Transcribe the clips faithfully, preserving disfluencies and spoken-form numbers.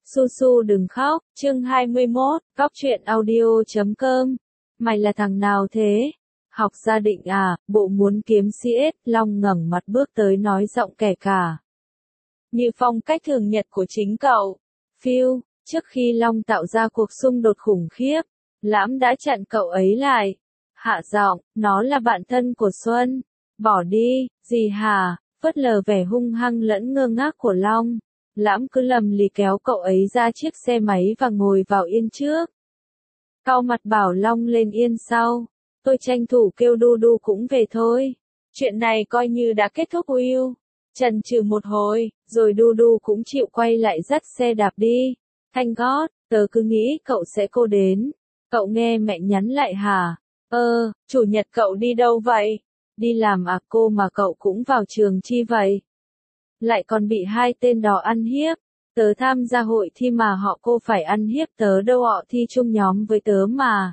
Su Su đừng khóc, chương hai mươi mốt, cóc truyện audio chấm com. Mày là thằng nào thế? Học gia định à, bộ muốn kiếm xê ét, Long ngẩng mặt bước tới nói giọng kẻ cả. Như phong cách thường nhật của chính cậu. Phiêu, trước khi Long tạo ra cuộc xung đột khủng khiếp, Lãm đã chặn cậu ấy lại. Hạ giọng, nó là bạn thân của Xuân. Bỏ đi, gì hả? Phớt lờ vẻ hung hăng lẫn ngơ ngác của Long. Lãm cứ lầm lì kéo cậu ấy ra chiếc xe máy và ngồi vào yên trước. Cau mặt bảo Long lên yên sau. Tôi tranh thủ kêu Du Du cũng về thôi. Chuyện này coi như đã kết thúc Will. Chần chừ một hồi, rồi Du Du cũng chịu quay lại dắt xe đạp đi. Thank God, tớ cứ nghĩ cậu sẽ cô đến. Cậu nghe mẹ nhắn lại hả? Ơ, chủ nhật cậu đi đâu vậy? Đi làm à cô mà cậu cũng vào trường chi vậy? Lại còn bị hai tên đó ăn hiếp. Tớ tham gia hội thi mà họ cô phải ăn hiếp tớ đâu, họ thi chung nhóm với tớ mà.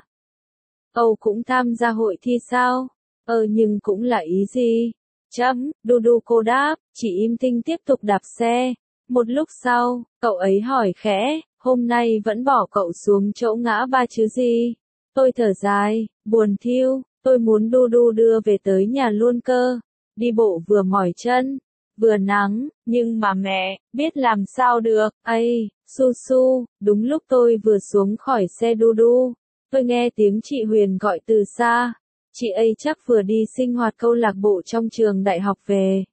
Âu cũng tham gia hội thi sao? Ờ nhưng cũng là ý gì? Chấm, Du Du cô đáp, chỉ im tinh tiếp tục đạp xe. Một lúc sau, cậu ấy hỏi khẽ, hôm nay vẫn bỏ cậu xuống chỗ ngã ba chứ gì? Tôi thở dài, buồn thiu, tôi muốn Du Du đưa về tới nhà luôn cơ. Đi bộ vừa mỏi chân, vừa nắng, nhưng mà mẹ, biết làm sao được, ây, Su Su, đúng lúc tôi vừa xuống khỏi xe Du Du, tôi nghe tiếng chị Huyền gọi từ xa, chị ấy chắc vừa đi sinh hoạt câu lạc bộ trong trường đại học về.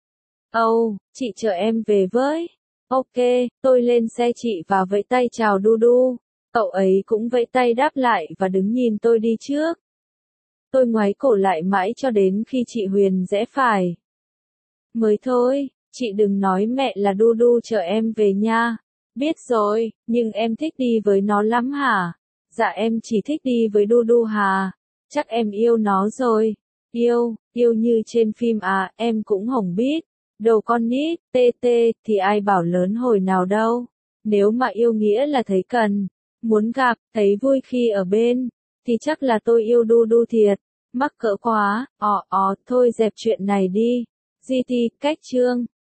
Âu, oh, chị chờ em về với. Ok, tôi lên xe chị và vẫy tay chào Du Du, cậu ấy cũng vẫy tay đáp lại và đứng nhìn tôi đi trước. Tôi ngoáy cổ lại mãi cho đến khi chị Huyền rẽ phải. Mới thôi, chị đừng nói mẹ là Du Du chờ em về nha. Biết rồi, nhưng em thích đi với nó lắm hả? Dạ em chỉ thích đi với Du Du hà. Chắc em yêu nó rồi. Yêu, yêu như trên phim à, em cũng hổng biết. Đầu con nít, tê tê, thì ai bảo lớn hồi nào đâu. Nếu mà yêu nghĩa là thấy cần, muốn gặp, thấy vui khi ở bên, thì chắc là tôi yêu Du Du thiệt. Mắc cỡ quá, ọ ọ, thôi dẹp chuyện này đi. giê tê, cách chương.